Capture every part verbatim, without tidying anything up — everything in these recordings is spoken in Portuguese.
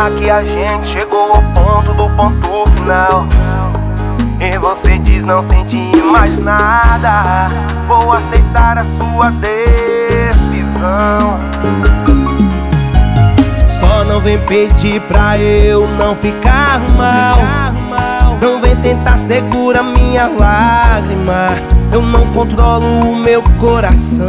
Já que a gente chegou ao ponto do ponto final e você diz não sentir mais nada, vou aceitar a sua decisão. Só não vem pedir pra eu não ficar mal, não vem tentar segurar minha lágrima. Eu não controlo o meu coração.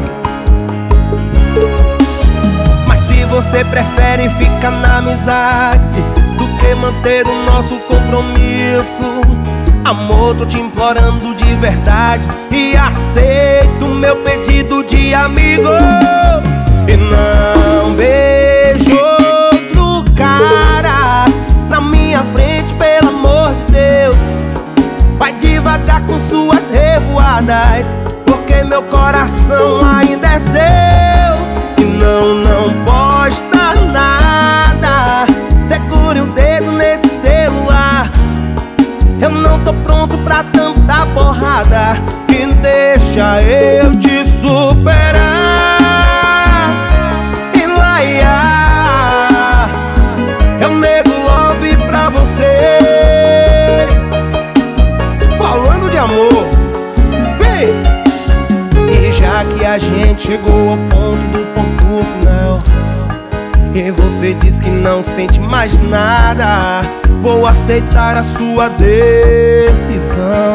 Mas se você prefere ficar na amizade do que manter o nosso compromisso, amor, tô te implorando de verdade e aceito o meu pedido de amigo. E não beijo outro cara na minha frente, pelo amor de Deus. Vai devagar com suas revoadas, porque meu coração ainda é seu. E não, não posta nada, segure o dedo nesse celular. Eu não tô pronto pra tanta porrada, e deixa eu te superar. E laia, eu nego love pra vocês, falando de amor. Vem! E já que a gente chegou ao ponto do ponto final e você diz que não sente mais nada, vou aceitar a sua decisão.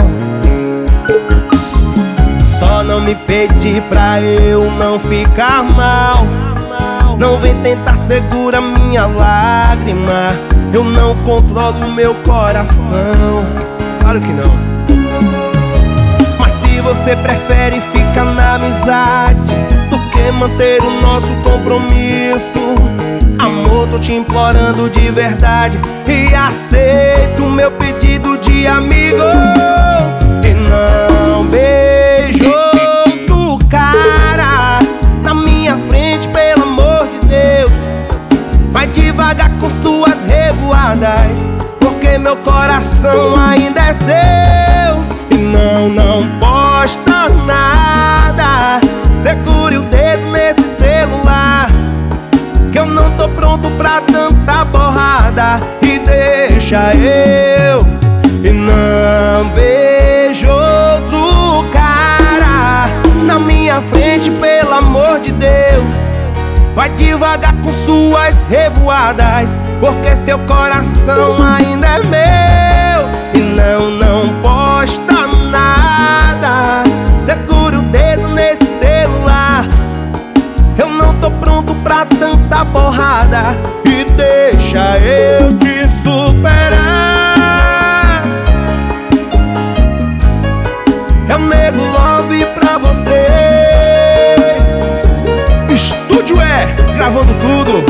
Só não me pedir pra eu não ficar mal, não vem tentar segurar minha lágrima. Eu não controlo o meu coração, claro que não. Mas se você prefere ficar na amizade do que manter o nosso compromisso, amor, tô te implorando de verdade e aceito o meu pedido de amigo. E não beijo outro cara na minha frente, pelo amor de Deus. Vai devagar com suas revoadas, porque meu coração ainda é seu. E não, não posta nada, segure o dedo nesse celular, que eu não tô pronto pra tanta porrada, e deixa eu. E não beijo outro cara na minha frente, pelo amor de Deus. Vai devagar com suas revoadas, porque seu coração ainda é meu. E não, não posta nada, segura o dedo nesse celular. Eu não tô pronto pra tanta porrada, e deixa eu te superar. Eu nego love pra vocês. Estúdio é, gravando tudo.